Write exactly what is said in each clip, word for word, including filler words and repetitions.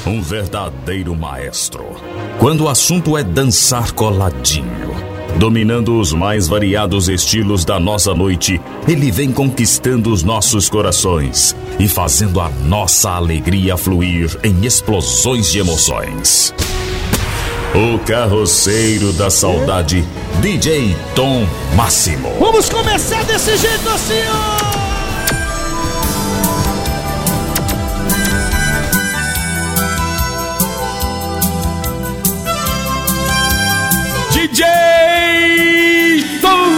um verdadeiro maestro. Quando o assunto é dançar coladinho, dominando os mais variados estilos da nossa noite, ele vem conquistando os nossos corações e fazendo a nossa alegria fluir em explosões de emoções. O carroceiro da saudade, D J Tom Máximo. Vamos começar desse jeito assim, ó! D J Tom!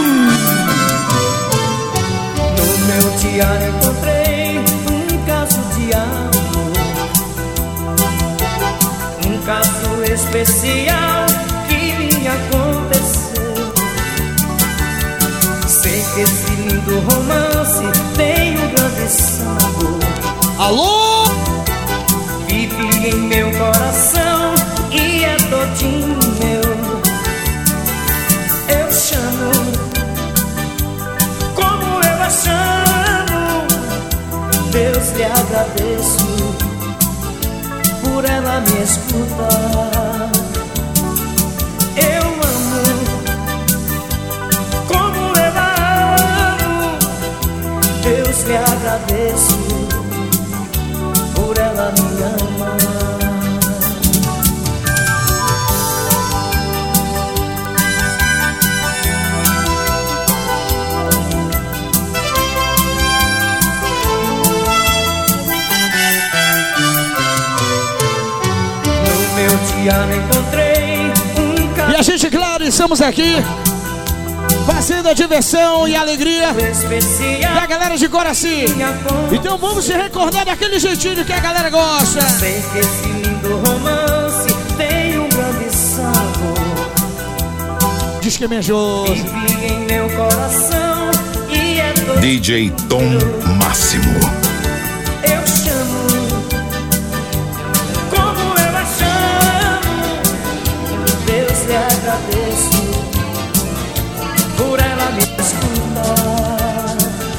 No meu diário encontrei um caso de amor, um caso especial que me aconteceu. Sei que esse lindo romance tem um grande sabor. Alô? Vive em meu coração e é todinho meu. Eu chamo, como eu a chamo. Deus, lhe agradeço por ela me escutar. Eu amo, como eu a amo. Deus, lhe agradeço por ela me amar. Encontrei um carro. E a gente, claro, estamos aqui fazendo a diversão e a alegria da galera de Coraci. Então vamos se recordar daquele jeitinho que a galera gosta. Sei que esse lindo romance tem um grande sabor. Diz que é menjoso. Vive em meu coração e é todo D J Tom Máximo. Eu chamo, como eu a chamo. Deus, lhe agradeço por ela me escutar.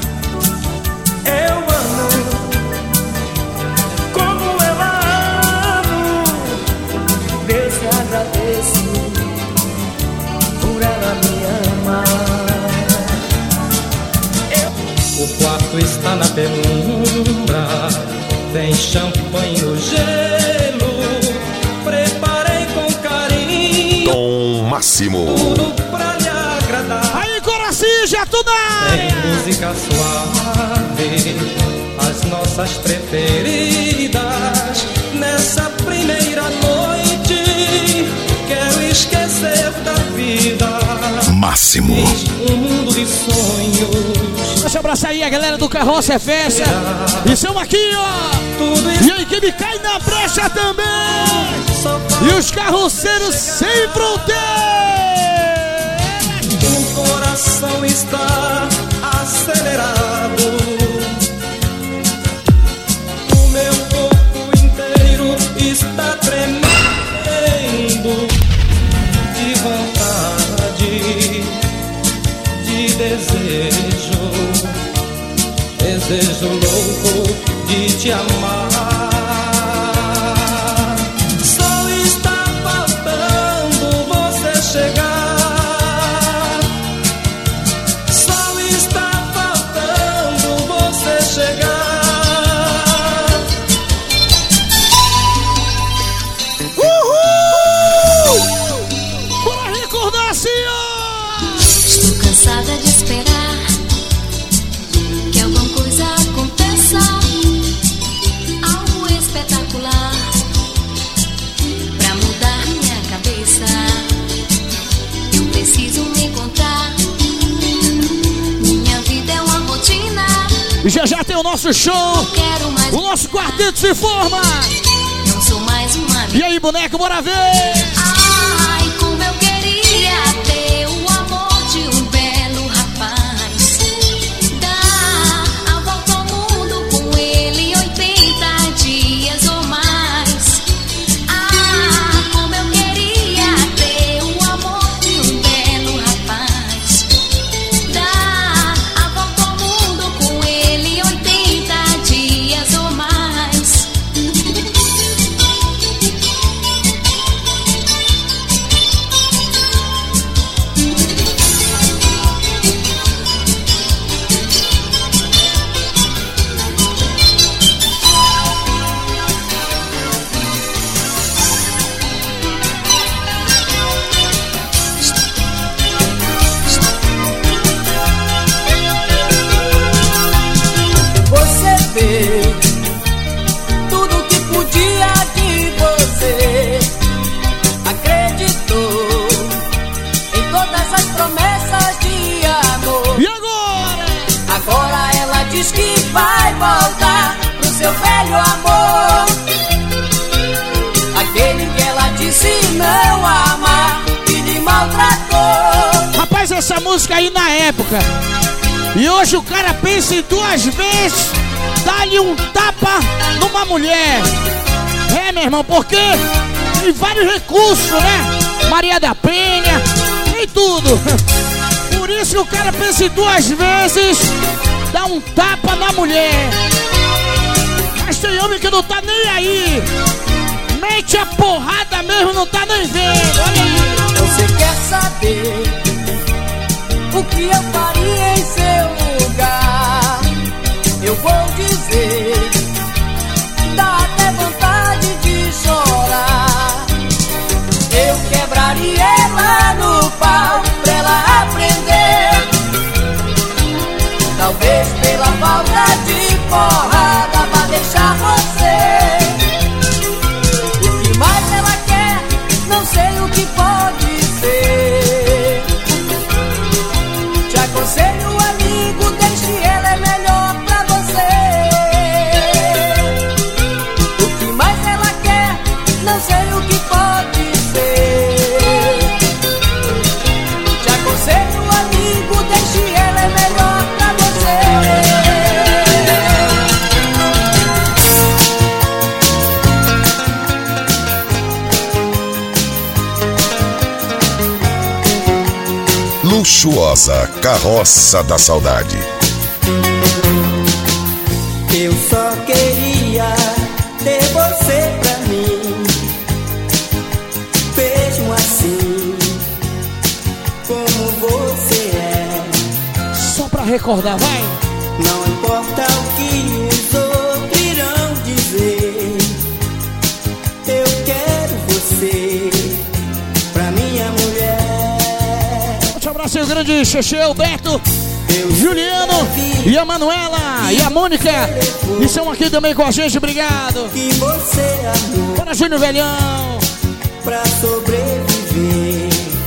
Eu amo, como eu a amo. Deus, lhe agradeço por ela me amar. Eu... O quarto está na penumbra, tem champanhe no gelo. Preparei com carinho Tom Máximo. tudo pra lhe agradar. Aí, Coraci, já tu na Tem área. música suave, as nossas preferidas. Nessa primeira noite, quero esquecer da vida. Máximo. Um mundo de sonhos. Deixa eu abraçar aí a galera do Carroça é Festa. E são aqui, ó. Tudo E aí, que me cai na brecha também. só E os carroceiros sem fronteira. o coração está acelerado. O meu corpo inteiro está tremendo de vontade, de desejo, desejo louco de te amar. Só está faltando você chegar. Só está faltando você chegar. Uhul! Bora recordar assim, ó! Estou cansada de esperar que alguma coisa aconteça, algo espetacular pra mudar minha cabeça. Eu preciso me encontrar. Minha vida é uma rotina. E já já tem o nosso show. Quero mais. O nosso quarteto se forma. Não sou mais uma. E aí, boneco, bora ver! Ai, como eu queria ter o amor de um belo rapaz. Dar a volta ao mundo com ele oitenta dias ou mais. Ah, como eu queria ter o amor de um belo rapaz. Dar a volta ao mundo com ele oitenta dias ou mais. música aí na época. E hoje o cara pensa em duas vezes, dá-lhe um tapa numa mulher. É, meu irmão, porque tem vários recursos, né? Maria da Penha, tem tudo. Por isso que o cara pensa em duas vezes, dá um tapa na mulher. Mas tem homem que não tá nem aí. Mete a porrada mesmo, não tá nem vendo. Olha aí. Você quer saber o que eu faria em seu lugar? Eu vou dizer, dá até vontade de chorar. Eu quebraria ela no pau pra ela aprender. Talvez pela falta de porrada pra deixar você. O que mais ela quer, não sei o que pode ser. Te aconselho, amigo, deixe ela, é melhor pra você. O que mais ela quer, não sei o que pode ser. Te aconselho, amigo, deixe ela, é melhor pra você. Luxuosa Carroça da Saudade. Eu só queria ter você pra mim. Mesmo assim, como você é. Só pra recordar, vai. Não importa o que os outros irão dizer. Eu quero você pra minha mulher. Um abraço aí, o grande Xexê, Alberto, Juliano e a Manuela e a Mônica. E são aqui também com a gente, obrigado. Que você amou Bora, Júnior Velhão. pra sobreviver.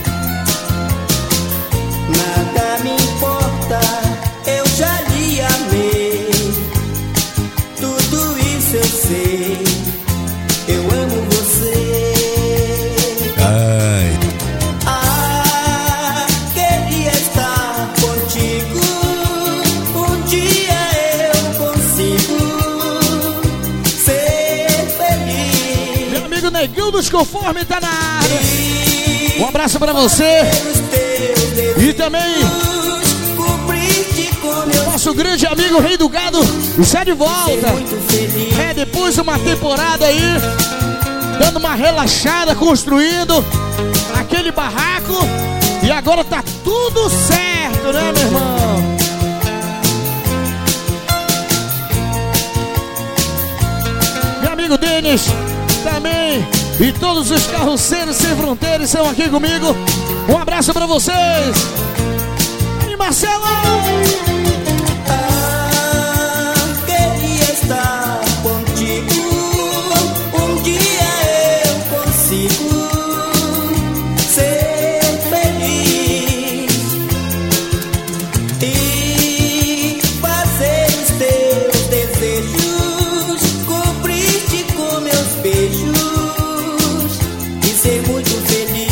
Nada me importa, eu já lhe amei. Tudo isso eu sei, eu amo você. Ai. Ah, queria estar contigo. Um dia eu consigo ser feliz. Meu amigo Neguinho dos Conformes tá na área. Um abraço pra você. E também nosso grande amigo Rei do Gado está de volta. É, depois de uma temporada aí, dando uma relaxada, construindo aquele barraco. E agora tá tudo certo, né, meu irmão? Meu amigo Denis também. E todos os carroceiros sem fronteiras estão aqui comigo. Um abraço pra vocês. E Marcelo! Ah, queria estar contigo. Um dia eu consigo ser feliz e fazer os teus desejos, cumprir-te com meus beijos e ser muito feliz.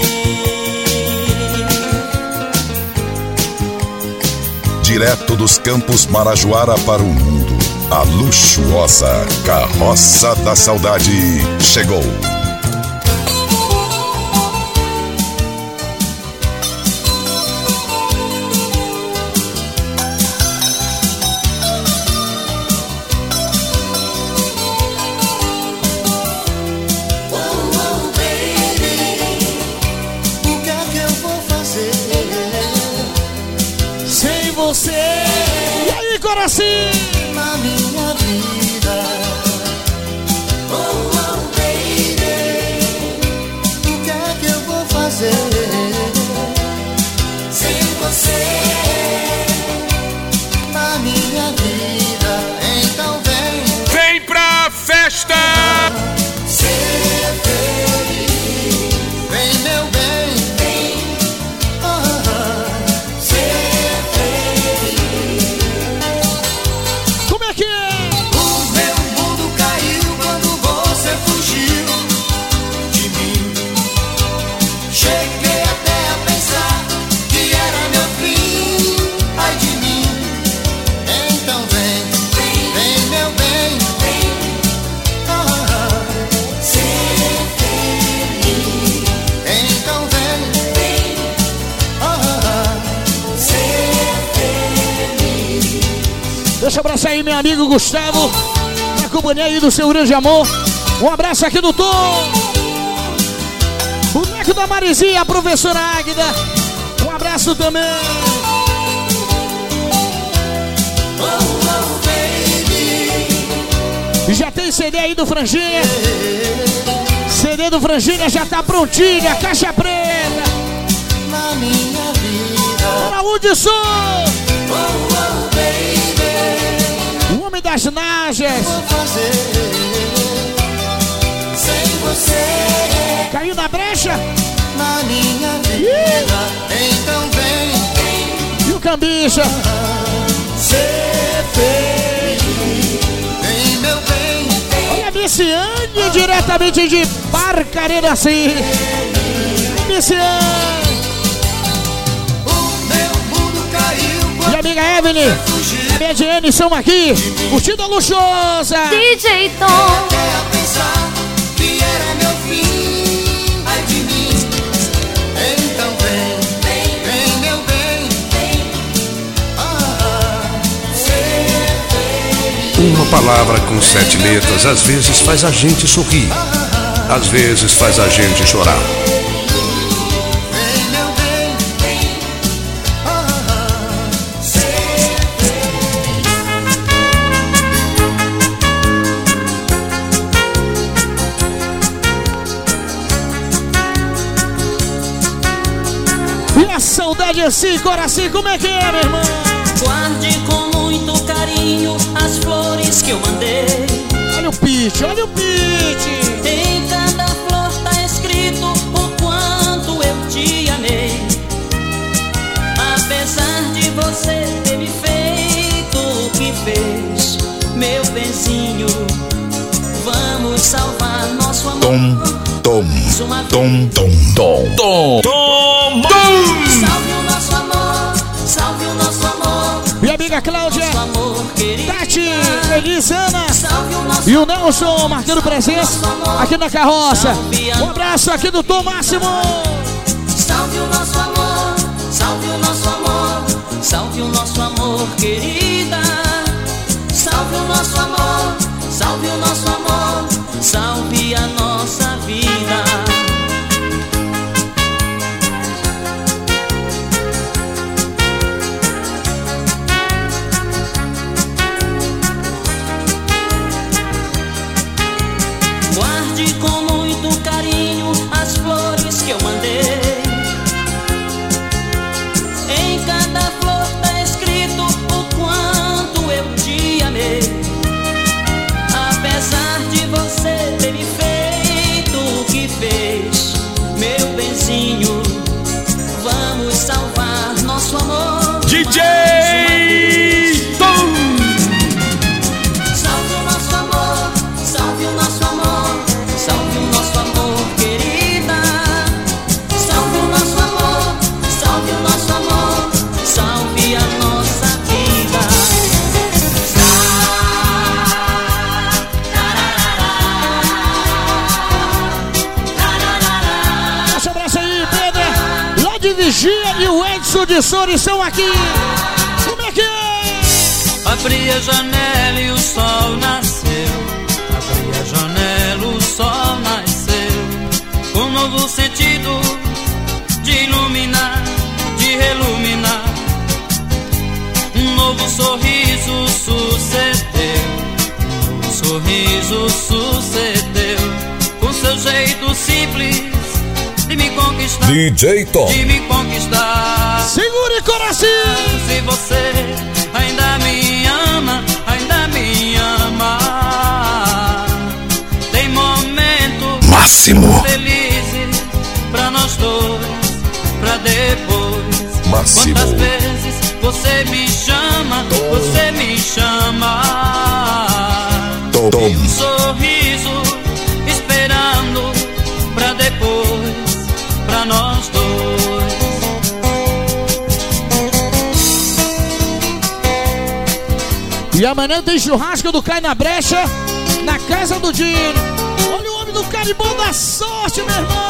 Direto dos Campos Marajoara para o mundo, a luxuosa Carroça da Saudade chegou. O que é que eu vou fazer? Sem você. E aí, coração? Na minha vida, oh, oh, baby, o que é que eu vou fazer sem você na minha vida? Então vem, Vem pra festa! ser feliz, vem meu bem, vem, oh, ser feliz. Deixa um abraço aí, meu amigo Gustavo, na companhia aí do seu grande amor. Um abraço aqui do Tom. O Neco da Marizinha, a professora Águida. Um abraço também. E já tem C D aí do Franjinha. C D do Franjinha já tá prontinha, caixa preta. Na minha vida. Bora, Hudson! Oh, oh, baby. O homem das najas. Vou fazer sem você. Caiu na brecha? Na minha vida. Então vem. E o Cambicha? Ser feliz. Vem, meu bem. Olha a Miciane, diretamente de Barcarena, assim. Miciane. O meu mundo caiu. E a amiga Evelyn, a minha Diane, são aqui. Curtindo a luxuosa. D J Tom. Até a pensar que era meu fim. Ai de mim. Então vem, vem, vem, meu bem. Vem. Ah, ser feliz. Uma palavra com sete letras às vezes faz a gente sorrir, às vezes faz a gente chorar. Vem, meu bem. Vem. Ah, ser E a saudade assim, coração, como é que é, meu irmão? Guarde com muito carinho as flores que eu mandei. Olha o pitch, olha o pitch. Em cada flor tá escrito o quanto eu te amei. Apesar de você ter me feito o que fez, meu benzinho, vamos salvar nosso amor. Tom, tom, Mais uma tom, vez. tom, tom, tom. Salve o nosso amor, salve o nosso amor, Minha amiga Cláudia, nosso amor querido. Tati, Elisana Salve o nosso e o Nelson marcando presença aqui na carroça. Um abraço aqui do Tom Máximo. Salve o nosso amor, salve o nosso amor, salve o nosso amor, querida. Salve o nosso amor, salve o nosso amor, salve a nossa vida. Guarde com muito carinho as flores que eu mandei. Em cada flor tá escrito o quanto eu te amei. Apesar de você ter me feito o que fez, meu benzinho, vamos salvar nosso amor. D J Tom. Salve o nosso amor, salve o nosso amor, salve o nosso amor, querida. Salve o nosso amor, salve o nosso amor, salve a nossa vida. Deixa um abraço aí, Pedro. Lá de Vigia e o Edson de Souri são aqui. Como é que é? Abri a janela e o sol nasceu. Abri a janela, o sol nasceu. Com um novo sentido de iluminar, de reluminar. Um novo sorriso sucedeu. Um novo sorriso sucedeu. Com seu jeito simples de me conquistar, D J Tom. de me conquistar. Segure coração. Se você ainda me ama, ainda me ama. Tem momentos Máximo. felizes pra nós dois, pra depois. Máximo. Quantas vezes você me chama, você me chama. Tom, tom. E um sorriso esperando pra depois, pra nós dois. E amanhã tem churrasco do Cai na Brecha, na casa do Dino. Olha o homem do Carimbão da Sorte, meu irmão.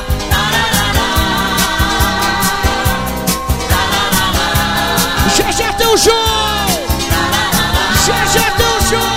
Já já show! Já já tem o show!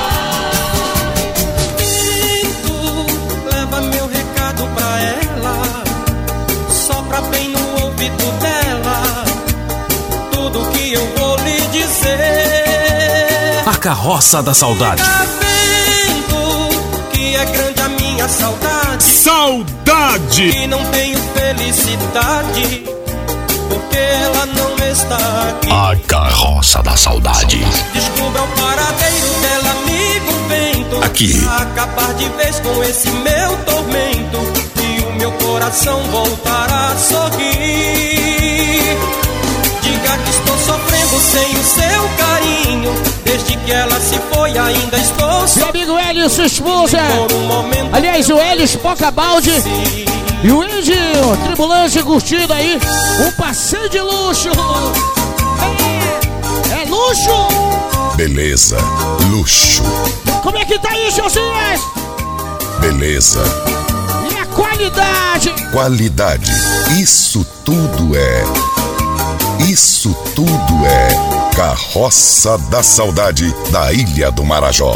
Leva meu recado pra ela, sopra bem no ouvido dela tudo que eu vou lhe dizer. A Carroça da Saudade. Tá vendo que é grande a minha saudade? Saudade! E não tenho felicidade porque ela não está aqui. A Carroça da Saudade. Descubra o paradeiro dela, amigo vento. Aqui. Acabar de vez com esse meu tormento e o meu coração voltará a sorrir. Diga que estou sofrendo sem o seu carinho. Desde que ela se foi ainda estou Meu sofrendo. amigo Hélio e sua esposa. Por um momento. Aliás, o Hélio Espoca Balde e o Índio Tribulante curtindo aí um passeio de luxo. É, é luxo? Beleza, luxo, Como é que tá aí, Josias? beleza, E a qualidade? qualidade. Isso tudo é. Isso tudo é Carroça da Saudade da Ilha do Marajó.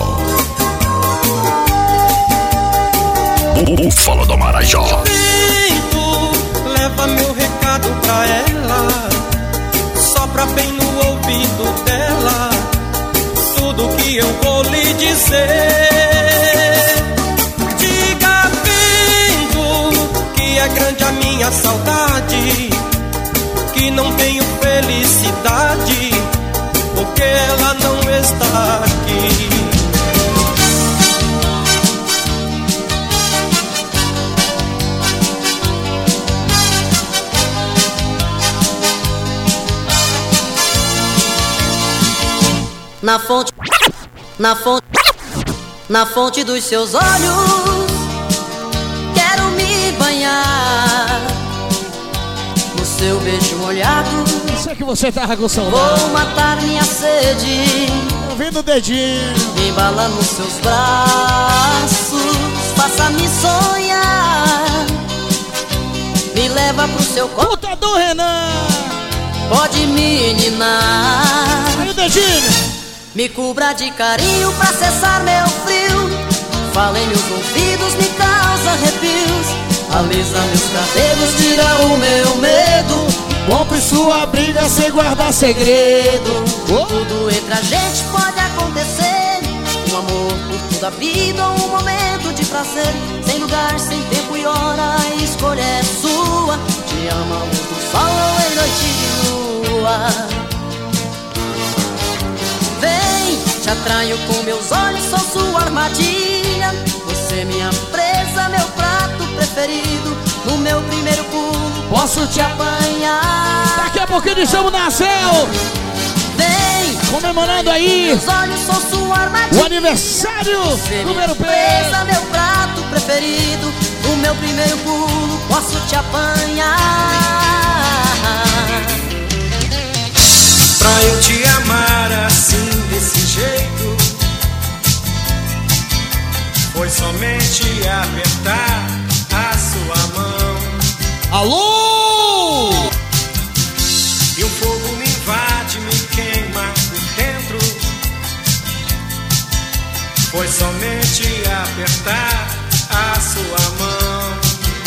Búfalo do Marajó. Vento, leva meu recado pra ela, sopra bem no ouvido dela tudo que eu vou lhe dizer. Diga, vento, que é grande a minha saudade, que não tenho felicidade porque ela não está aqui. Na fonte, na fonte, na fonte dos seus olhos, quero me banhar. No seu beijo molhado, Sei que você tava com saudade. vou matar minha sede. Tô vendo o dedinho. Embala nos seus braços, faça-me sonhar. Me leva pro seu corpo, Puta do Renan. pode me ninar. Aí o dedinho. Me cubra de carinho pra cessar meu frio. Fala em meus ouvidos, me causa arrepios. Alisa meus cabelos, tira o meu medo. Compre sua briga sem guardar segredo. Oh. Tudo entre a gente pode acontecer. Um amor por toda a vida ou um momento de prazer. Sem lugar, sem tempo e hora, a escolha é sua. Te ama outro sol ou em noite de lua. Vem, te atraio com meus olhos, sou sua armadilha. Você minha presa, meu prato preferido. No meu primeiro pulo, posso te apanhar. Daqui a pouquinho estamos na céu. Vem, Comemorando aí meus olhos, sou sua armadilha. o aniversário Você número minha P. presa, meu prato preferido. No meu primeiro pulo, posso te apanhar. Pra eu te amar assim, desse jeito, foi somente apertar a sua mão. Alô! E o fogo me invade, me queima por dentro. Foi somente apertar a sua mão.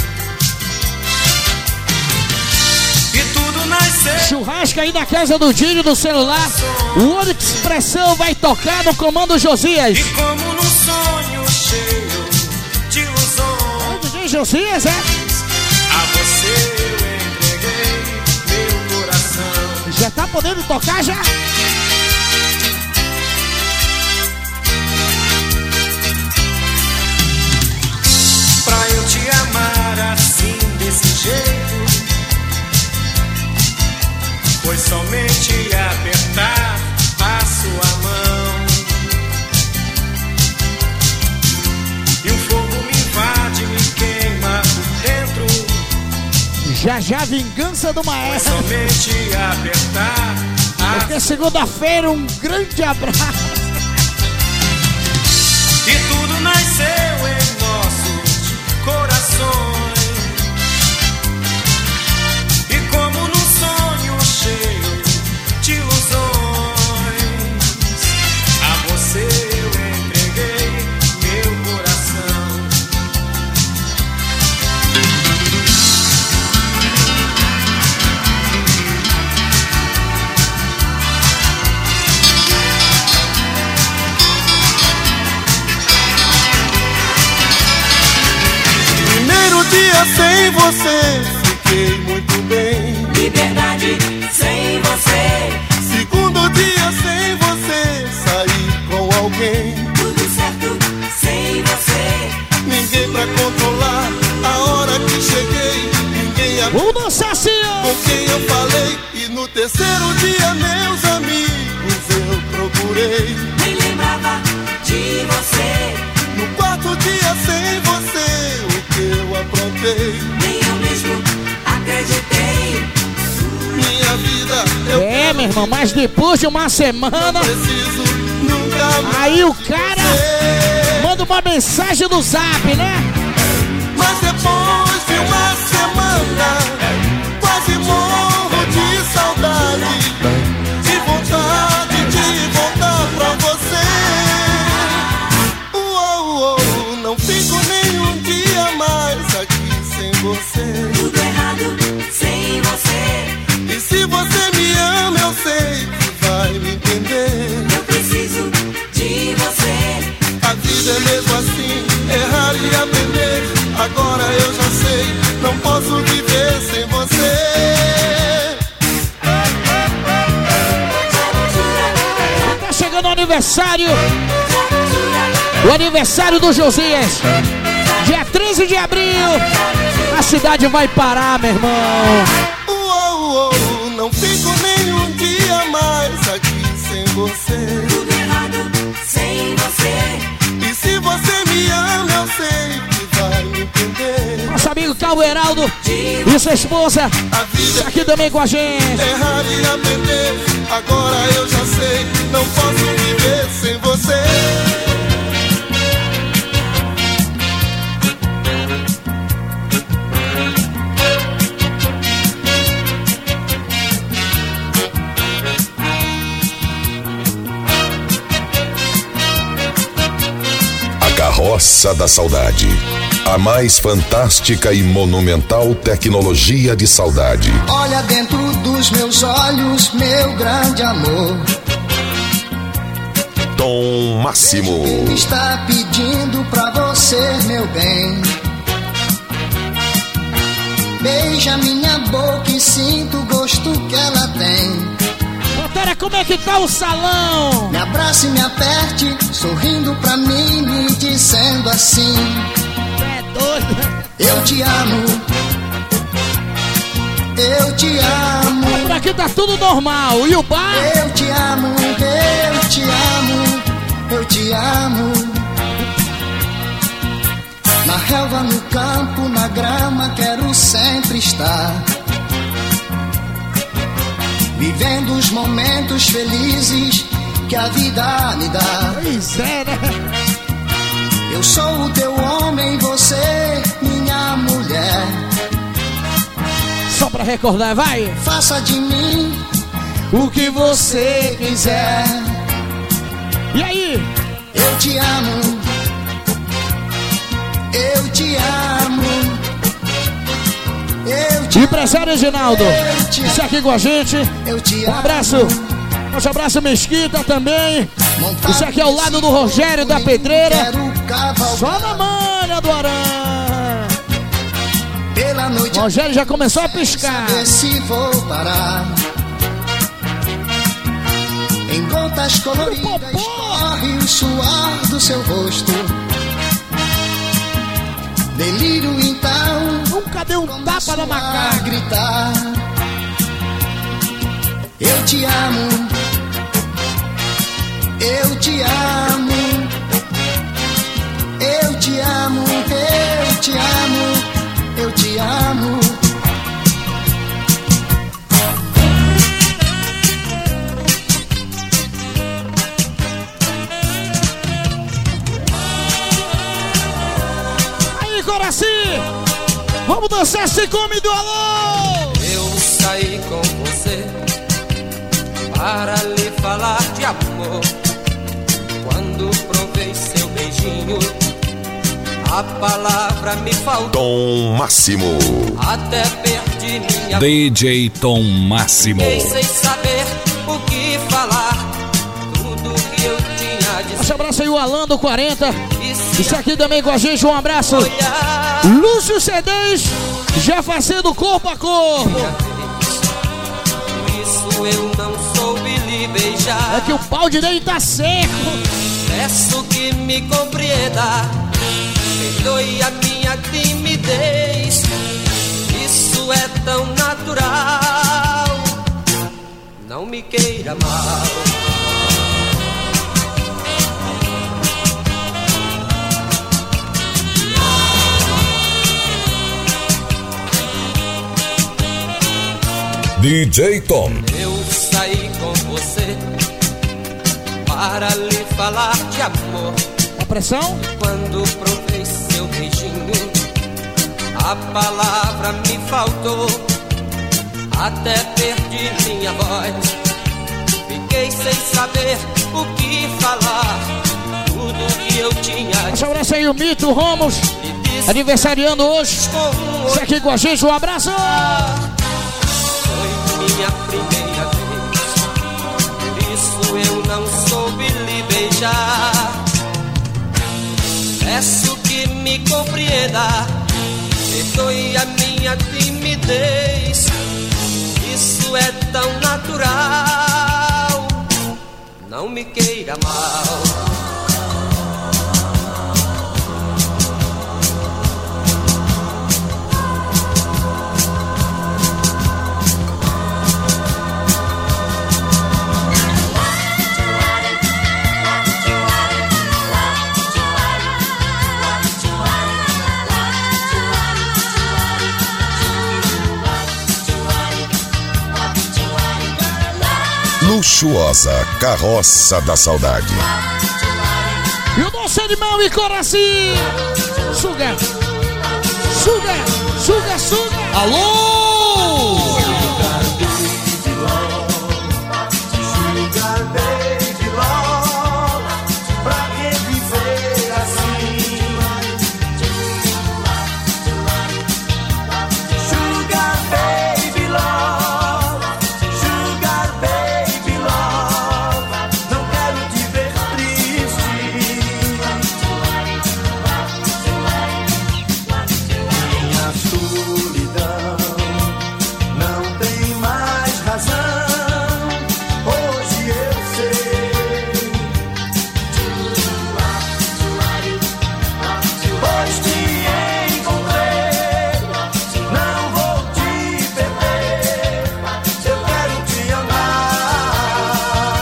E tudo nasceu. Churrasco aí na casa do Dinho do celular. O Onix Expressão vai tocar no comando Josias. E como num sonho cheio de ilusões, O D J Josias, é? a você eu entreguei meu coração. Já tá podendo tocar já? Pra eu te amar assim, desse jeito, foi somente apertar a sua mão. E o fogo me invade, me queima por dentro. Já já vingança do Foi maestro. somente apertar a... Porque segunda-feira um grande abraço. E tudo nasceu em nossos corações. E como num sonho cheio de ilusões, dia sem você, fiquei muito bem. Liberdade sem você. Segundo dia sem você, saí com alguém. Tudo certo sem você. Ninguém pra controlar a hora que cheguei. Ninguém a Vamos dançar assim, ó. com quem eu falei. E no terceiro dia, meus amigos, eu procurei. Nem lembrava de você. No quarto dia sem você, o que eu aprontei. Nem eu mesmo acreditei. Minha vida, eu É, meu irmão, mas depois de uma semana, preciso nunca mais. aí o cara ser. manda uma mensagem no zap, né? Mas depois de uma semana, quase morro de saudade, de vontade de voltar pra você. Uou, uou, não fico nem um dia mais aqui sem você. Tudo errado sem você. E se você me ama, eu sei que vai me entender. Eu preciso de você. A vida é mesmo assim, errar e aprender. Agora eu já sei, não posso viver sem você. Tá chegando o aniversário, o aniversário do Josias, dia treze de abril, a cidade vai parar, meu irmão. Uou, uou, não fico nem um dia mais aqui sem você. Tudo errado sem você. E se você me ama, eu sei que vai me entender. Nosso amigo Calvo Heraldo e sua esposa A vida tá aqui também com a gente. é errar e aprender. Agora eu já sei, não posso viver sem você. Carroça da Saudade. A mais fantástica e monumental tecnologia de saudade. Olha dentro dos meus olhos, meu grande amor. Tom Máximo. Ele está pedindo pra você, meu bem. Beija minha boca e sinto o gosto que ela tem. Doutora, como é que tá o salão? Me abrace e me aperte, sorrindo pra mim, me dizendo assim: É doido. eu te amo, eu te amo, Por aqui tá tudo normal. E o bar? eu te amo, eu te amo, eu te amo. Na relva, no campo, na grama, quero sempre estar. Vivendo os momentos felizes que a vida me dá. Pois é, né? Eu sou o teu homem, você minha mulher. Só pra recordar, vai. Faça de mim O que você quiser. E aí? eu te amo, eu te amo, eu te Empresário Reginaldo, eu te isso aqui com a gente. eu te Um amo. abraço. Forte abraço, Mesquita também. Montado Isso aqui é ao lado do Rogério da nesse Pedreira. quero cavalgar Só na manha do Arã. pela noite. Rogério já começou a piscar. Saber se vou parar. Em gotas coloridas Popô. corre o suor do seu rosto. Delírio então, Nunca deu um tapa na a macaca. gritar: eu te amo, eu te amo, eu te amo, eu te amo, eu te amo. Aí, Coraci, vamos dançar esse come do alô. Eu saí com você para lhe falar de amor. Quando provei seu beijinho, a palavra me faltou. Tom Máximo. Até perdi minha D J Tom Máximo. Fiquei sem saber o que falar. Tudo que eu tinha a dizer Nosso abraço aí, o Alan do quarenta. Isso aqui também com a gente, um abraço. Lúcio C dez, já fazendo corpo a corpo. Isso eu não soube lhe beijar. É que o pau de dele tá seco. Peço que me compreenda, perdoe a minha timidez. Isso é tão natural, não me queira mal. D J Tom. Eu saí com você para lhe falar de amor. A pressão? Quando provei seu beijinho, a palavra me faltou. Até perdi minha voz, fiquei sem saber o que falar. Tudo que eu tinha. Nosso abraço aí, o Mito Romos, aniversariando hoje. Você aqui com a gente, um abraço. Minha primeira vez, por isso eu não soube lhe beijar. Peço que me compreenda, perdoe a minha timidez. Isso é tão natural, não me queira mal. Luxuosa Carroça da Saudade. E o nosso animal e coração. Suga, suga, suga, suga. Alô! Sugar baby love, pra que viver assim? Sugar baby love, sugar baby love, não quero te ver triste. Minha solidão não tem mais razão. Hoje eu sei, pois te encontrei, não vou te perder. Eu quero te amar.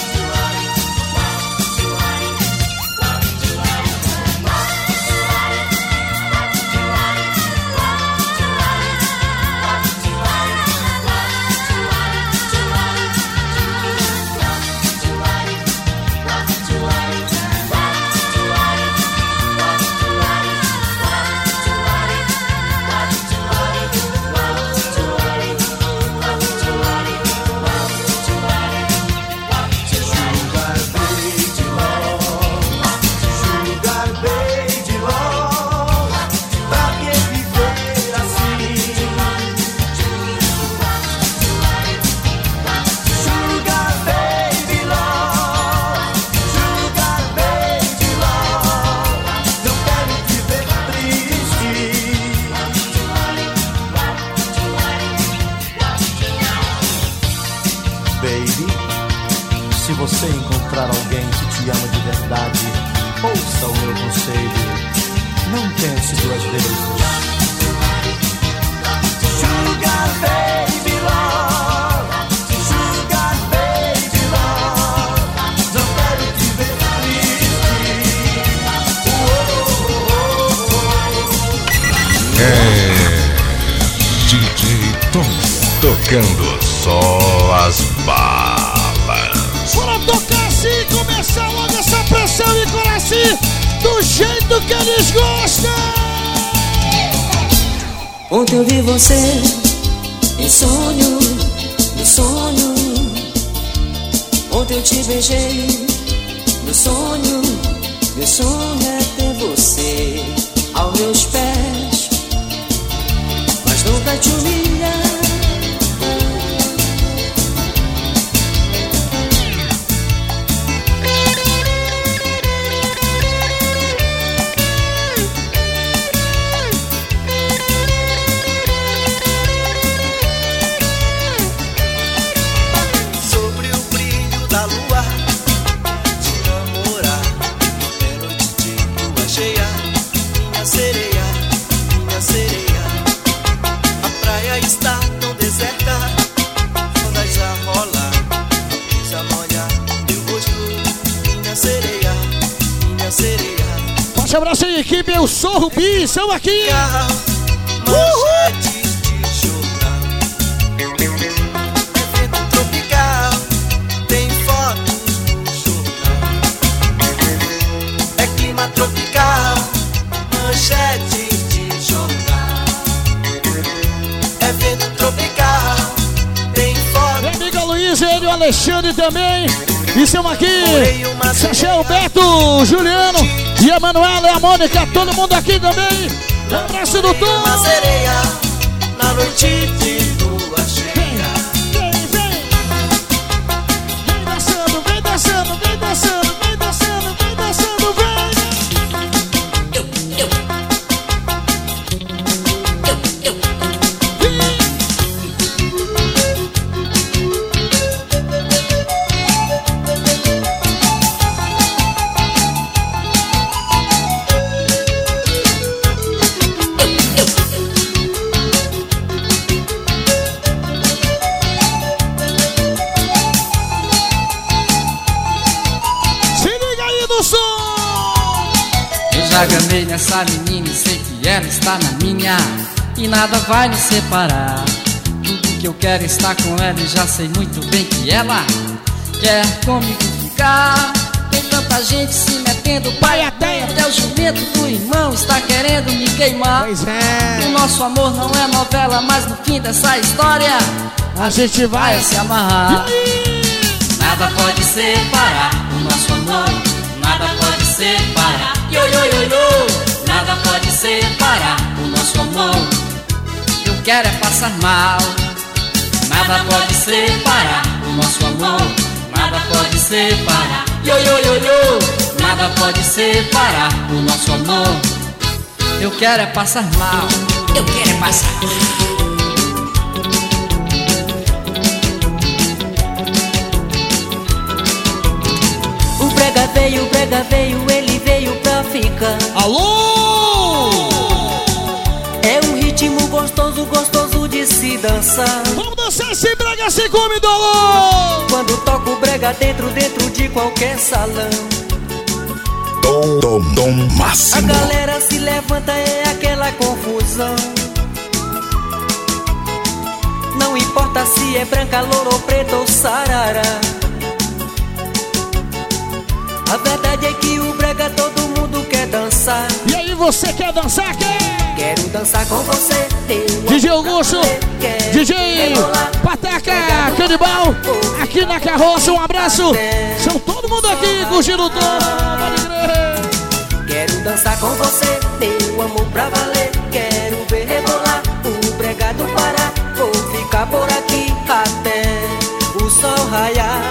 Sugar baby love, sugar baby love, pra que viver assim? Sugar baby love, sugar baby love, não quero te ver triste. Baby, se você encontrar alguém que te ama de verdade, ouça o meu conselho, não pense duas vezes. Sugar baby love, sugar baby love, não quero te ver triste. É D J Tom tocando só as balas. Bora tocar assim, começar logo essa pressão e coração do jeito que eles gostam. Ontem eu vi você em sonho, no sonho. Ontem eu te beijei no sonho. Meu sonho é ter você aos meus pés, mas nunca te humilhar. Forte abraço aí, equipe. Eu sou o Rubi, estamos aqui. Manchetes de jornal. Evento tropical, tem fotos no jornal. É clima tropical, manchetes de jornal. Evento tropical, tem fotos. Minha amiga Luísa, ele e o Alexandre também. E estamos aqui. Sachel, Beto, Juliano e a Manuela e a Mônica, todo mundo aqui também. Um abraço do Tom. Uma sereia na noite de lua cheia. Vem, vem, vem. Vem dançando, vem dançando, vem dançando, vem dançando, vem dançando, vem. Eu, eu. Eu, eu. Já gamei nessa menina e sei que ela está na minha, e nada vai nos separar. Tudo que eu quero é estar com ela e já sei muito bem que ela quer comigo ficar. Tem tanta gente se metendo, pai até, até o jumento do irmão está querendo me queimar. Pois é. O nosso amor não é novela, mas no fim dessa história a gente vai, vai se amarrar. Nada pode separar o nosso amor, nada pode separar. Yo, yo, yo, yo. Nada pode separar o nosso amor. Eu quero é passar mal. Nada pode separar o nosso amor. Nada pode separar. Yo, yo, yo, yo. Nada pode separar o nosso amor. Eu quero é passar mal. Eu quero é passar mal. O brega veio, o brega veio, ele veio pra ficar. Alô! É um ritmo gostoso, gostoso de se dançar. Vamos dançar esse brega assim como idolô! Quando toco brega dentro, dentro de qualquer salão. Tom, tom, tom máximo. A galera se levanta, é aquela confusão. Não importa se é branca, loura ou preta ou sarará. A verdade é que o brega todo mundo quer dançar. E aí, você quer dançar, quer? Quero dançar com você, D J Augusto, D J Pataca, Canibal, aqui na carroça, um abraço. São todo mundo aqui curtindo o tom. Quero dançar com você, meu amor pra valer. Quero ver rebolar o brega do Pará. Vou ficar por aqui até o sol raiar.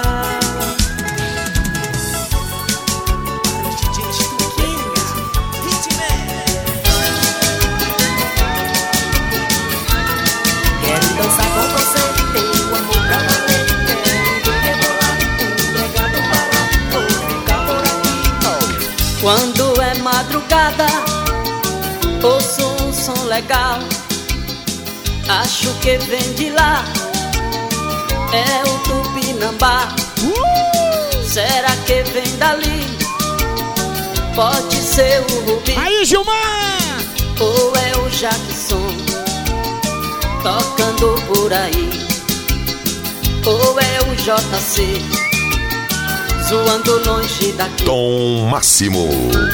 Dançar com você, teu amor pra valer. Quero rebolar o brega do Pará. Vou ficar por aqui. Quando é madrugada, ouço um som legal. Acho que vem de lá. É o Tupinambá. uh! Será que vem dali? Pode ser o Rubi. Aí, Gilmar! Ou é o Jackson tocando por aí, ou é o J C zoando longe daqui. Tom máximo.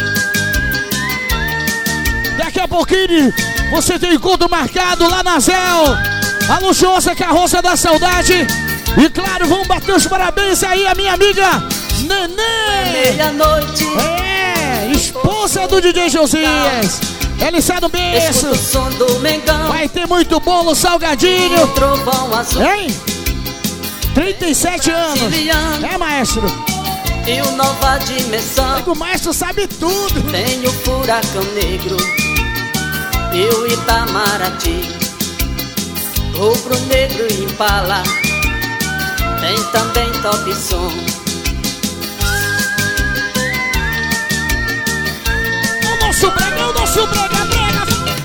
Daqui a pouquinho você tem encontro marcado lá na Zéu, a luxuosa carroça da saudade. E claro, vamos bater os parabéns aí a minha amiga Nenê. Meia-noite. É, esposa do D J Josias. Ele está no berço. Vai ter muito bolo, salgadinho. Trovão azul. Hein? trinta e sete anos. É, maestro? E o Nova Dimensão. O maestro sabe tudo. Tem o Furacão Negro e o Itamaraty. Rubro Negro e Impala. Tem também Top Som. O nosso brega, o nosso brega, brega.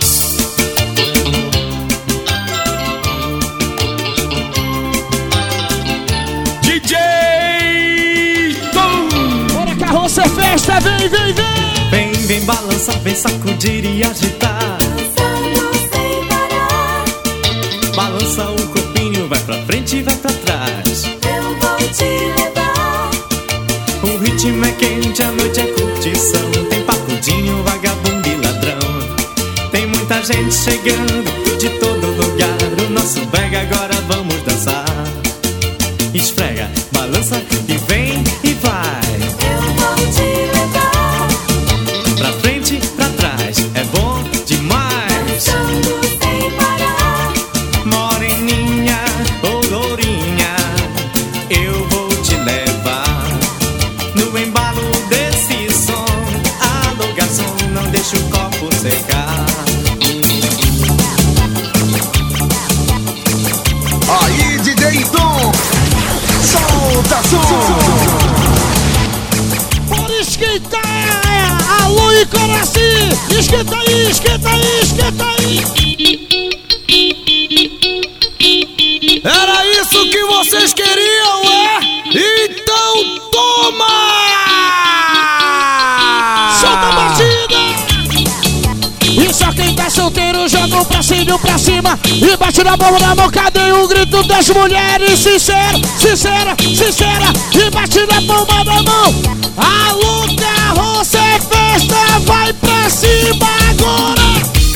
D J Tom. Bora, carroça, festa, vem, vem, vem. Vem vem balançar, vem sacudir e agitar. Dançando sem parar. Balança o corpinho, vai pra frente e vai pra trás. Eu vou te levar. O ritmo é quente, a noite é curtição. Tem pacudinho, vagabundo e ladrão. Tem muita gente chegando de todo lugar. O nosso brega, agora vamos dançar. Esfrega, balança e vem e vai. Eu vou te levar. Pra frente, pra trás, é bom demais. Dançando sem parar. Moreninha ou lourinha, eu vou te levar. No embalo desse som, alô garçom, não deixa o copo secar. Aí, D J Tom, solta som. Bora esquentar! Alô e Coraci! Esquenta aí, esquenta aí, esquenta aí! Era isso que vocês queriam, é? Então toma! Solta a batida! E só quem tá solteiro joga um pracinho pra cima e bate na palma da mão. Cadê o grito das mulheres? Sincera, sincera, sincera, e bate na palma da mão. Alô, carroça é festa, vai pra cima agora!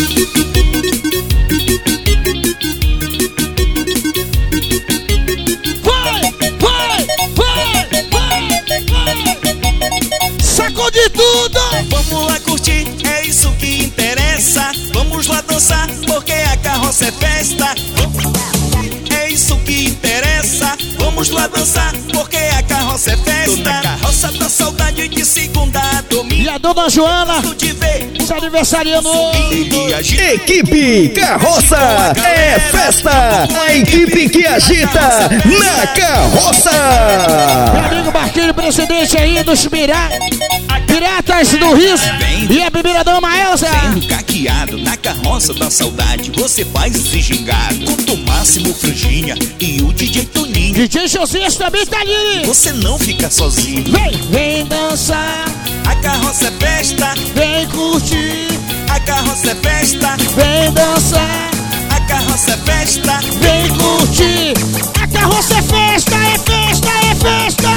Vai, vai, vai, vai, vai! Sacode tudo! Vamos lá curtir, é isso que interessa. Vamos lá dançar, porque a carroça é festa. É isso que interessa. Vamos lá dançar, porque a carroça é festa. Na carroça da saudade de segunda a domingo. E a dona Joana, os aniversariando. Equipe Carroça é festa. A equipe que agita na carroça. Meu amigo Marquinhos, presidente aí dos Pirá, Piratas do Rio. E a primeira dama Elza. Sendo caqueado na carroça da saudade, você faz esse gingado. Com o Máximo Franjinha e o D J Toninho. D J Josias também tá ali. Você não fica sozinho. Vem, vem dançar. A carroça é festa. Vem curtir. A carroça é festa. Vem dançar. A carroça é festa. Vem curtir. A carroça é festa, é festa, é festa.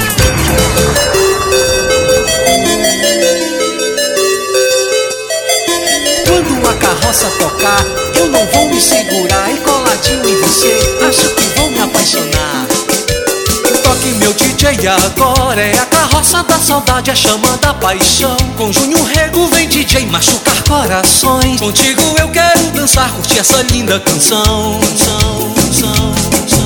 Quando a carroça tocar, eu não vou me segurar. E coladinho em você, acho que vou me apaixonar. Toque meu D J agora, é a carroça da saudade, a chama da paixão. Com Júnior Rego vem D J machucar corações. Contigo eu quero dançar, curtir essa linda canção. Canção, canção, canção.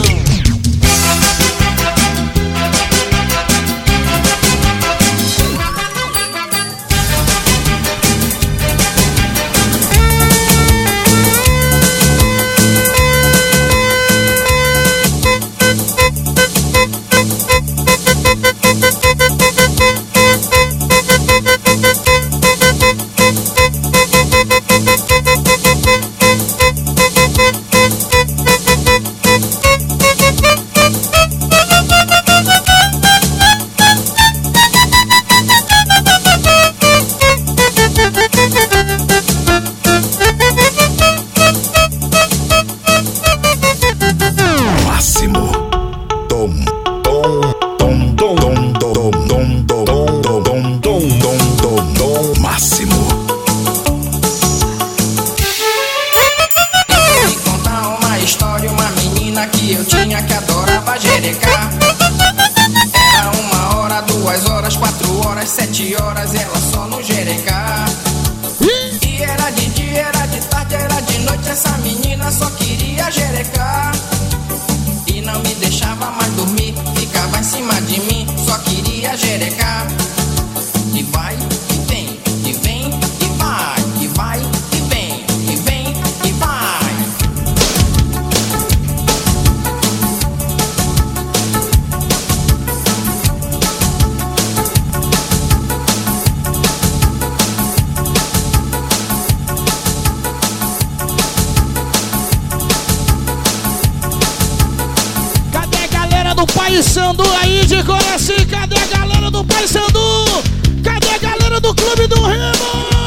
Paysandu aí de Coraci, cadê a galera do Paysandu? Cadê a galera do Clube do Remo?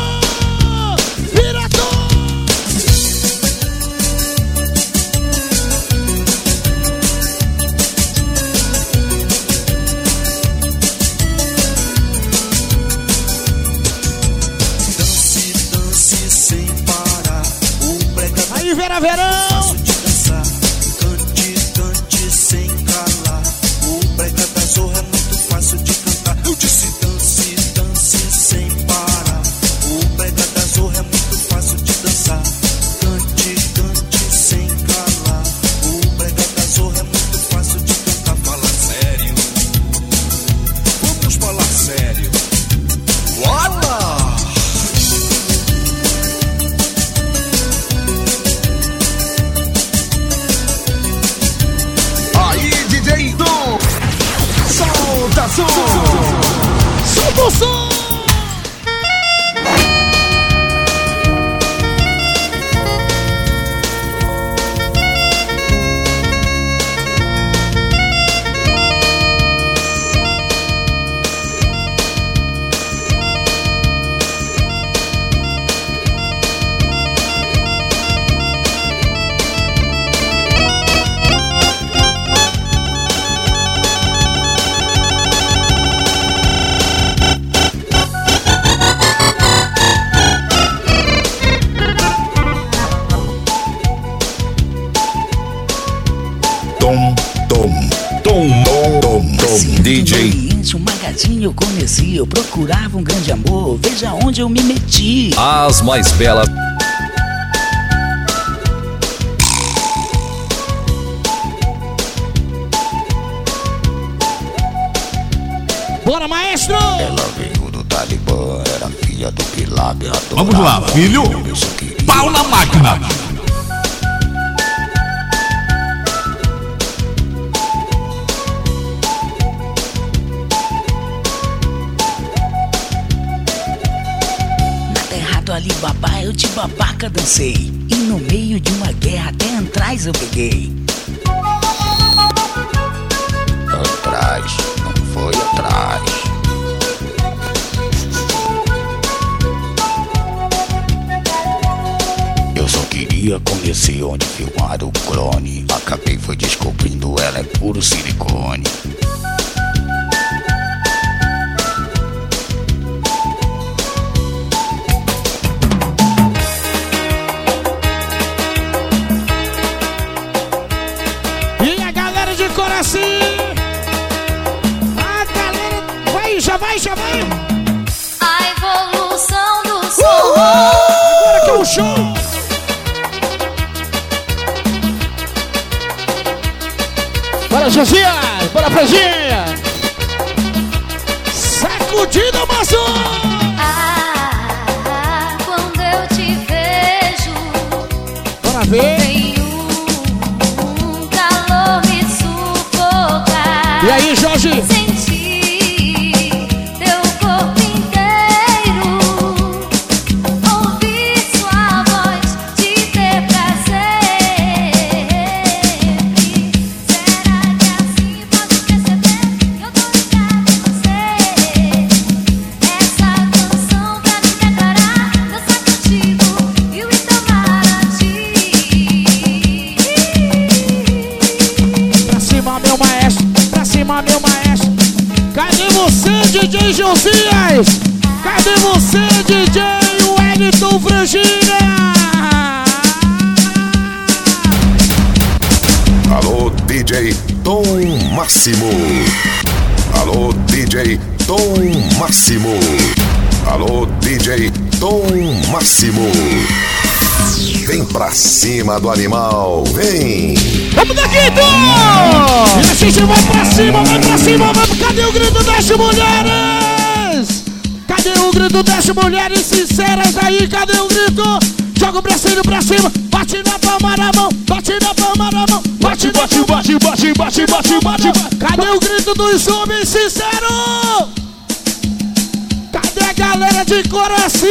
verão. Fácil de dançar, cante, cante sem calar. O brega da zorra é muito fácil de cantar. Eu disse dance, dance sem parar. O brega da zorra é muito fácil de dançar. Cante, cante sem calar. O brega da zorra é muito fácil de cantar. Fala sério, vamos falar sério. Wala! Aí, D J Tom, solta som, solta o som. Tom, Tom, Tom, Tom, Tom, Tom, D J. Um magazine eu conheci, eu procurava um grande amor, veja onde eu me meti. As mais belas. Bora, maestro! Ela veio do Talibã, era filha do Pilar. Vamos lá, filho. Pau na máquina. Do Alibaba eu de babaca dancei, e no meio de uma guerra até atrás eu peguei. Atrás, não foi atrás. Eu só queria conhecer onde filmaram o clone. Acabei foi descobrindo, ela é puro silicone. Assim, a galera vai, já vai, já vai. A evolução do som. Uhul! Agora que é o show. Bora, Josinha, bora, Franjinha. Sacudida, maçã. Ah, quando eu te vejo, bora ver. E aí, Jorge? Senti teu corpo inteiro, ouvir sua voz, te ter prazer. Será que assim pode perceber que eu tô ligada em você? Essa canção pra me declarar, dançar contigo e o Itamaraty. Pra cima, meu maestro. Pra cima, meu maestro. Cadê você, D J Josias? Cadê você, D J Wellington Franjinha? Alô, D J Tom Máximo. Alô, D J Tom Máximo. Alô, D J Tom Máximo. Vem pra cima do animal, vem! Vamos daqui, Tom! E a gente vai pra cima, vai pra cima, vai. Cadê o grito das mulheres? Cadê o grito das mulheres sinceras aí? Cadê o grito? Joga o bracinho pra cima, bate na palma da mão, bate na palma da mão, bate, bate, bate, bate, bate, bate, bate. Cadê o grito dos homens sinceros? Cadê a galera de Coraci?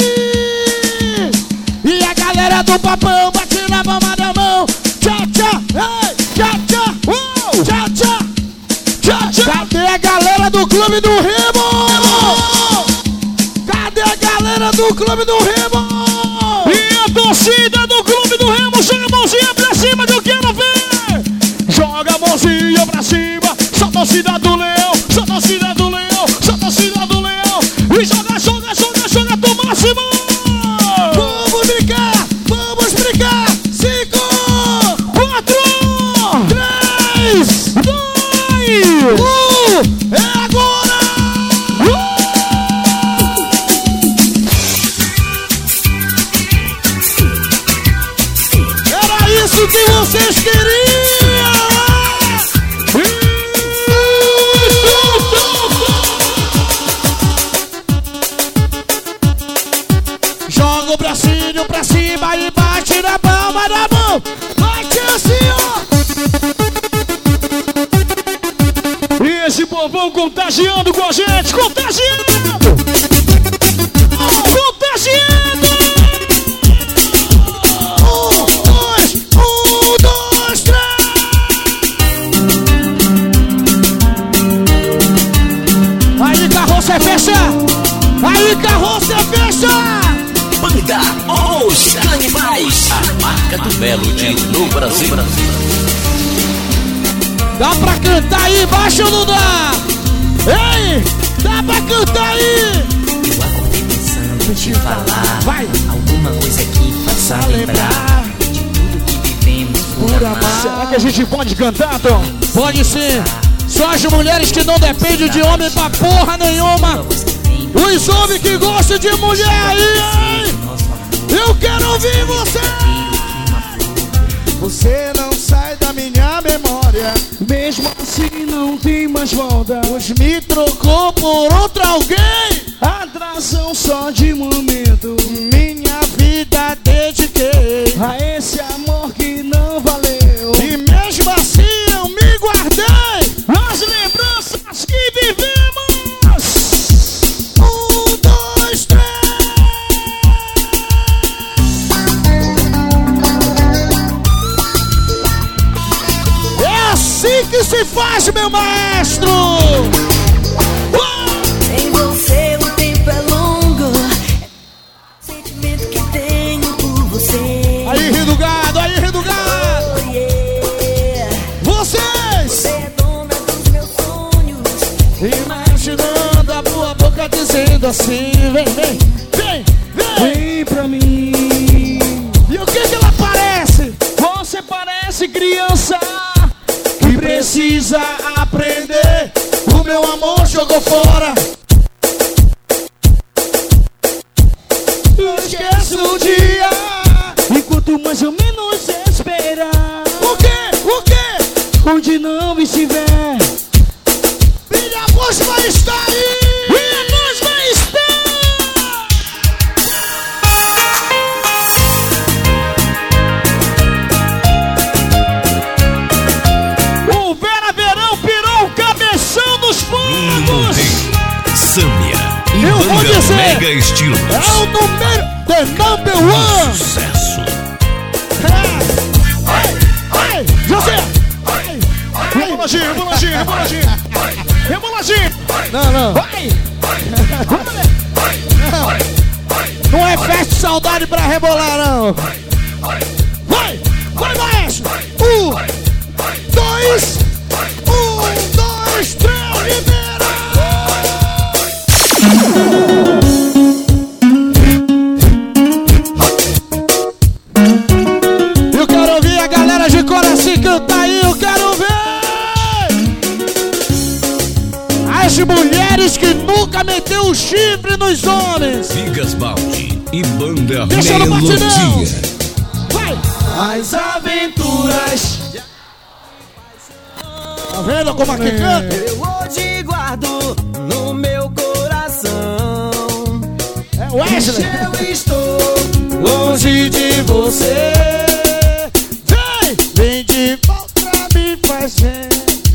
E a galera do papão, bate na palma da mão. Tchá, tchá, ei, tchá, tchá, uh, tchá, tchá, tchá, tchá. Cadê a galera do Clube do Remo? Cadê a galera do Clube do Remo? E a torcida do Clube do Remo, joga a mãozinha pra cima que eu quero ver. Joga a mãozinha pra cima, só a torcida do Leão, só a torcida do Leão, só a torcida do Leão. E joga, joga, joga, joga, do máximo. Vamos brincar, vamos brincar. Cinco contagiando com a gente, contagiando! Contagiando! Um, dois, um, dois, três! Aí, carroça, fecha! Aí, carroça, fecha! Banda Os Canibais, a marca do Melody no Brasil. Dá pra cantar aí embaixo ou não dá? Ei, dá pra cantar aí? Eu acordei pensando em te falar. Vai. Alguma coisa que faça lembrar de tudo que vivemos por amar. Será que a gente pode cantar, Tom? Pode sim. Só as mulheres que não dependem de homem pra porra nenhuma. Os homens que gostam de mulher aí, hein? Eu quero ouvir você. Você não sai da minha memória, mesmo assim não tem mais volta. Pois me trocou por outro alguém. Atração só de momento, minha vida dediquei a esse amor que não valeu. E mesmo assim eu me guardei as lembranças que vivemos. Um, dois, três. É assim que se faz, meu maestro. Sem você o tempo é longo, é o sentimento que tenho por você. Aí, Rio do Gado, aí, Rio do Gado. Oh, yeah. Vocês! Você é dona dos meus sonhos, imaginando a tua boca dizendo assim: vem, vem, vem, vem, vem pra mim. E o que que ela parece? Você parece criança que precisa aprender. O meu amor jogou fora. Esquece o dia, enquanto mais ou menos esperar. O quê? O quê? Onde não estiver, minha voz vai estar aí. Minha voz vai estar. O Vera Verão pirou o cabeção dos fogos. Sâmia e eu vou Banda dizer, Mega Estilos. é o número, the number one. Sucesso. Ei, ei, José. Reboladinho, reboladinho, reboladinho. Reboladinho. Não, não. Vai. Não. Não é festa de saudade pra rebolar, não. Vai, vai, maestro. Um, dois, um, dois, três, libera. Eu quero ouvir a galera de Coraci cantar aí, eu quero ver as mulheres que nunca meteu o chifre nos homens. Vigas Baldi e Banda Deixa no Melodia. batidão. Vai. As aventuras. Tá vendo como aqui canta? Eu hoje guardo no meu coração. É Wesley. Eu estou longe de você. Vem, vem de volta pra me fazer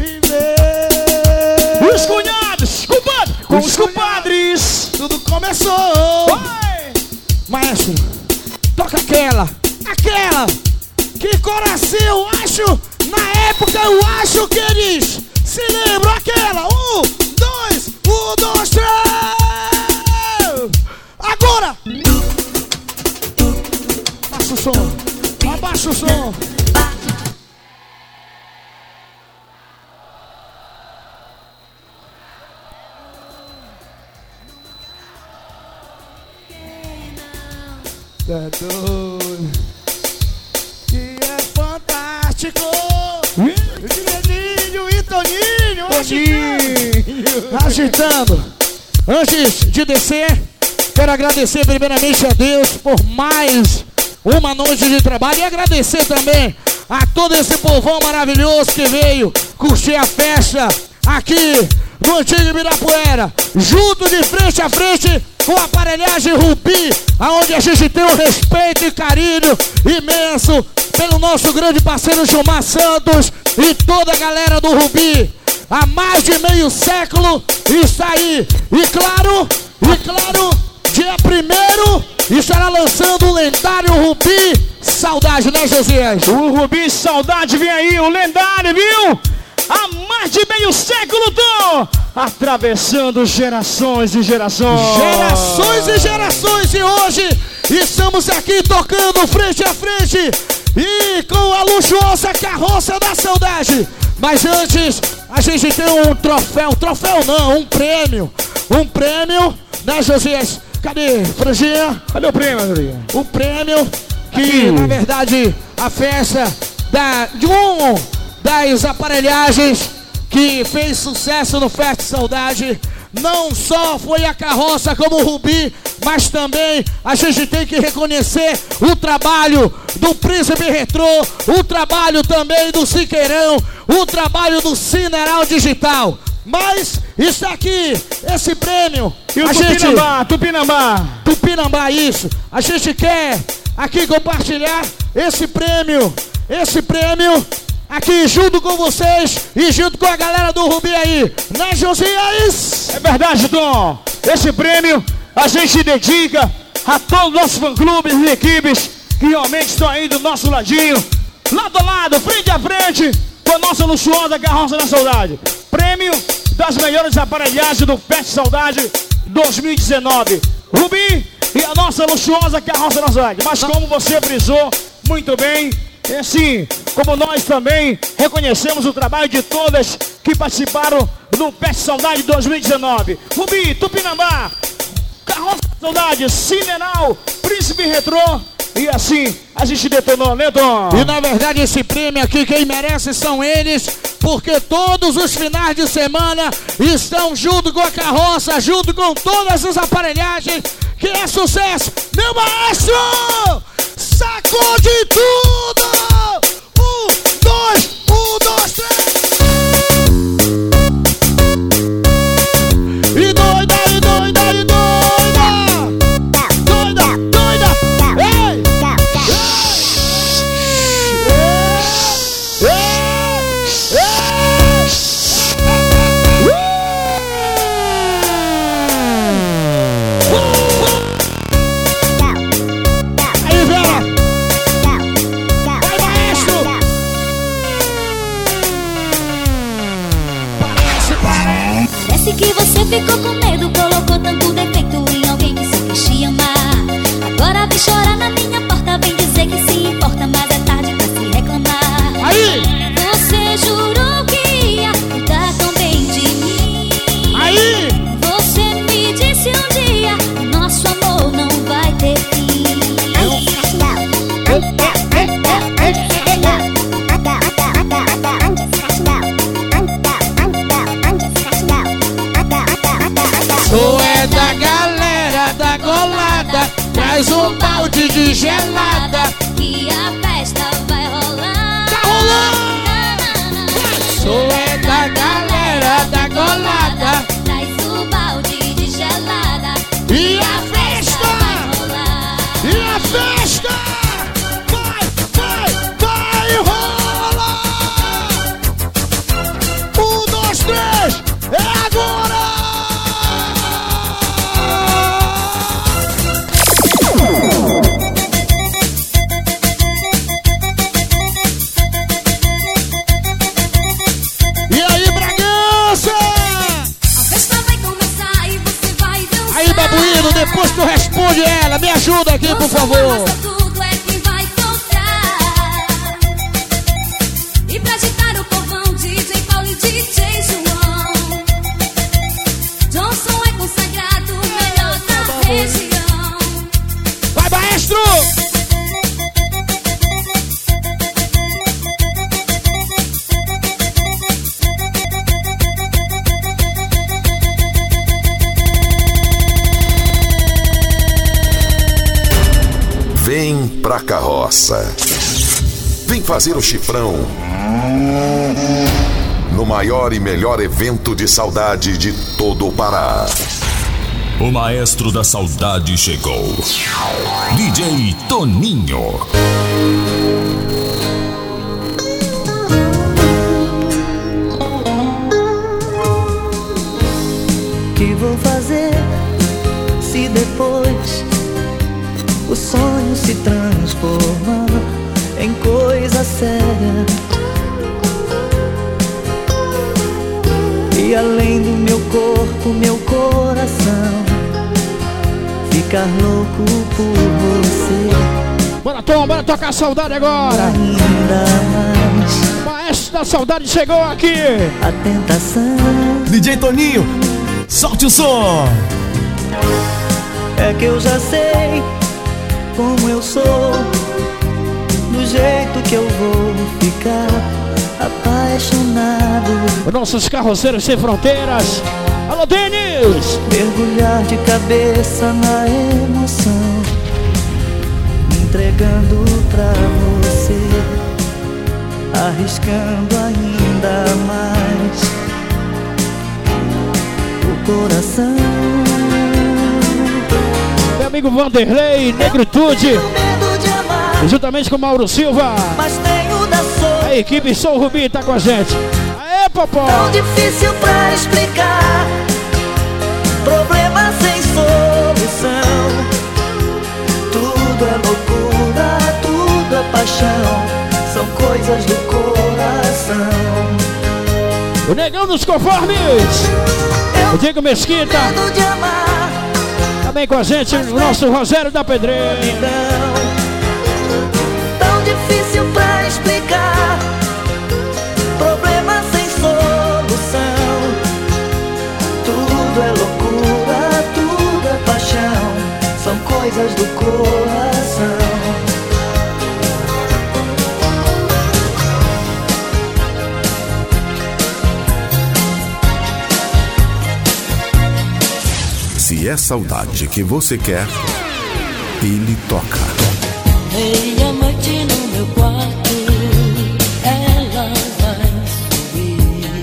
viver. Os cunhados, compadre, com os, os compadres, tudo começou. Vai. Maestro, toca aquela, aquela. Que coração, eu acho, na época eu acho que eles se lembram aquela. Um, dois, um, dois, três. Agora. Abaixa o som, abaixa o som. Tá doido. Que é fantástico. Guilherminho e Toninho agitando. agitando. Antes de descer, quero agradecer primeiramente a Deus por mais uma noite de trabalho e agradecer também a todo esse povão maravilhoso que veio curtir a festa aqui no antigo Ibirapuera, junto de frente a frente com a aparelhagem Rubi, aonde a gente tem um respeito e carinho imenso pelo nosso grande parceiro Gilmar Santos e toda a galera do Rubi. há mais de meio século está aí. E claro, e claro, dia primeiro estará lançando o lendário Rubi Saudade, né, Josias? O Rubi Saudade vem aí, o lendário, viu? Há mais de meio século, tô atravessando gerações e gerações. Gerações e gerações. E hoje estamos aqui tocando frente a frente e com a luxuosa Carroça da Saudade. Mas antes, a gente tem um troféu, troféu não, um prêmio. Um prêmio, né, Josias? Cadê, Franjinha? Cadê o prêmio, Franjinha? O prêmio que, aqui, na verdade, a festa da, de um das aparelhagens que fez sucesso no Fest Saudade. Não só foi a carroça como o Rubi, mas também a gente tem que reconhecer o trabalho do Príncipe Retrô, o trabalho também do Siqueirão, o trabalho do Cineral Digital. Mas está aqui esse prêmio. E o a Tupinambá, gente, Tupinambá. Tupinambá, isso. A gente quer aqui compartilhar esse prêmio, esse prêmio aqui junto com vocês e junto com a galera do Rubi aí, né, Josias? É verdade, Tom. Esse prêmio a gente dedica a todos os nossos fã-clubes e equipes que realmente estão aí do nosso ladinho, lado a lado, frente a frente, com a nossa luxuosa Carroça da Saudade. Prêmio das melhores aparelhagens do Fest Saudade dois mil e dezenove. Rubi e a nossa luxuosa Carroça da Saudade. Mas como você frisou muito bem, e assim, como nós também reconhecemos o trabalho de todas que participaram do Fest Saudade dois mil e dezenove. Rubi, Tupinambá, Carroça da Saudade, Cineral, Príncipe Retrô. E assim, a gente detonou, né, Tom? E na verdade esse prêmio aqui, quem merece são eles, porque todos os finais de semana estão junto com a carroça, junto com todas as aparelhagens, que é sucesso. Meu maestro, sacode tudo! Um, dois, um, dois, três! E doida, e doida, e doida! Doida, doida! Ei! Aí, Vera! Vai, maestro! Parece, parece! Parece que você ficou com medo, colocou tanto defeito em alguém que só quis te amar. Agora vem chorar na minha porta, vem dizer que se importa, mas é tarde pra se reclamar. Aí! Você jurou que ia cuidar tão bem de mim. Aí! Você me disse um dia, nosso amor não vai ter fim. Tu é da galera da golada, traz um balde de gelada. Que a festa vai rolar. Tá rolando! Tu é da galera da golada, traz o balde de gelada. e a festa vai rolar. E a festa vai, vai, vai rolar. Um, dois, três, é agora! E aí, Bragança? A festa vai começar e você vai dançar. Aí, Babuíno, depois tu responde ela. Me ajuda aqui, por favor. Tudo é quem vai tocar. E pra agitar o povão, D J Paulo e D J João. Johnson é consagrado, o melhor da região. Vai, maestro! Vem pra carroça. Vem fazer o chifrão no maior e melhor evento de saudade de todo o Pará. O maestro da saudade chegou. D J Toninho. vou fazer se depois o sonho se transformar em coisa séria? E além do meu corpo, meu coração ficar louco por você. Bora, Tom, bora tocar a saudade agora. Ainda mais. Maestro da saudade chegou aqui. A tentação. D J Toninho, solte o som. É que eu já sei como eu sou, do jeito que eu vou ficar apaixonado. Nossos carroceiros sem fronteiras. Alô, Denis! Mergulhar de cabeça na emoção, me entregando pra você, arriscando ainda mais o coração. Meu amigo Vanderlei, Negritude, juntamente com Mauro Silva. Mas tenho da sorte. A equipe Sou Rubi tá com a gente. Aê, Popó! Tão difícil pra explicar, problema sem solução. Tudo é loucura, tudo é paixão, são coisas do coração. O Negão dos Conformes, o Diego Mesquita, também com a gente o nosso Rogério da Pedreira. Tão difícil pra explicar, problema sem solução. Tudo é loucura, tudo é paixão, são coisas do coração. Se é saudade que você quer, ele toca. Meia-noite no meu quarto, ela vai subir.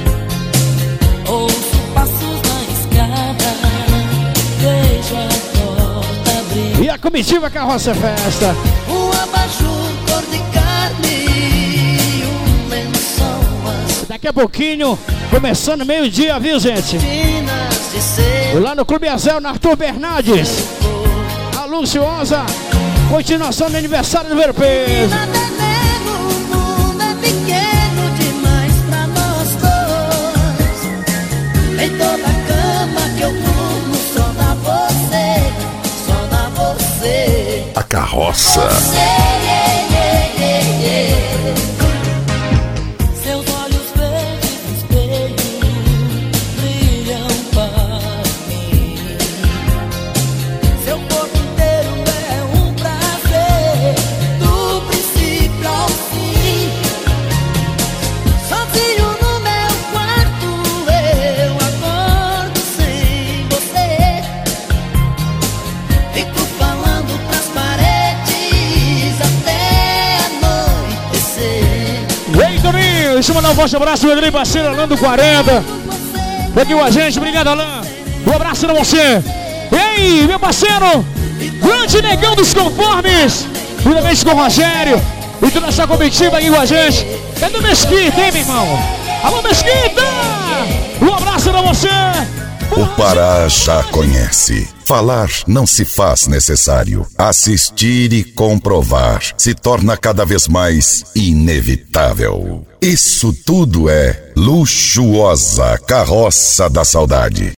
Ouço passos na escada, vejo a porta abrir. E a comitiva Carroça Festa. Um abajur cor de carne, um lençol. Daqui a pouquinho, começando meio-dia, viu, gente? Lá no Clube Azel, na Arthur Bernardes. A Luciosa, continuação do aniversário do Ver Peso. O mundo é pequeno demais pra nós dois. Em toda a cama que eu durmo, só dá você, só dá você. A carroça. Você, yeah, yeah, yeah, yeah. Seus olhos verdes no espelho brilham para mim. Seu corpo inteiro é um prazer, do princípio ao fim. Sozinho no meu quarto eu acordo sem você. Fico falando pras paredes até anoitecer. Ei, Toninho, deixa eu mandar um forte abraço pro meu parceiro Alain do quarenta. Foi aqui com a gente, obrigado, Alain. Um abraço pra você. Ei, meu parceiro, grande Negão dos Conformes, juntamente com o Rogério e toda essa comitiva aqui com a gente. Cadê o Mesquita, hein, meu irmão? Alô, Mesquita! Um abraço pra você. O Pará já conhece. Falar não se faz necessário. Assistir e comprovar se torna cada vez mais inevitável. Isso tudo é Luxuosa Carroça da Saudade.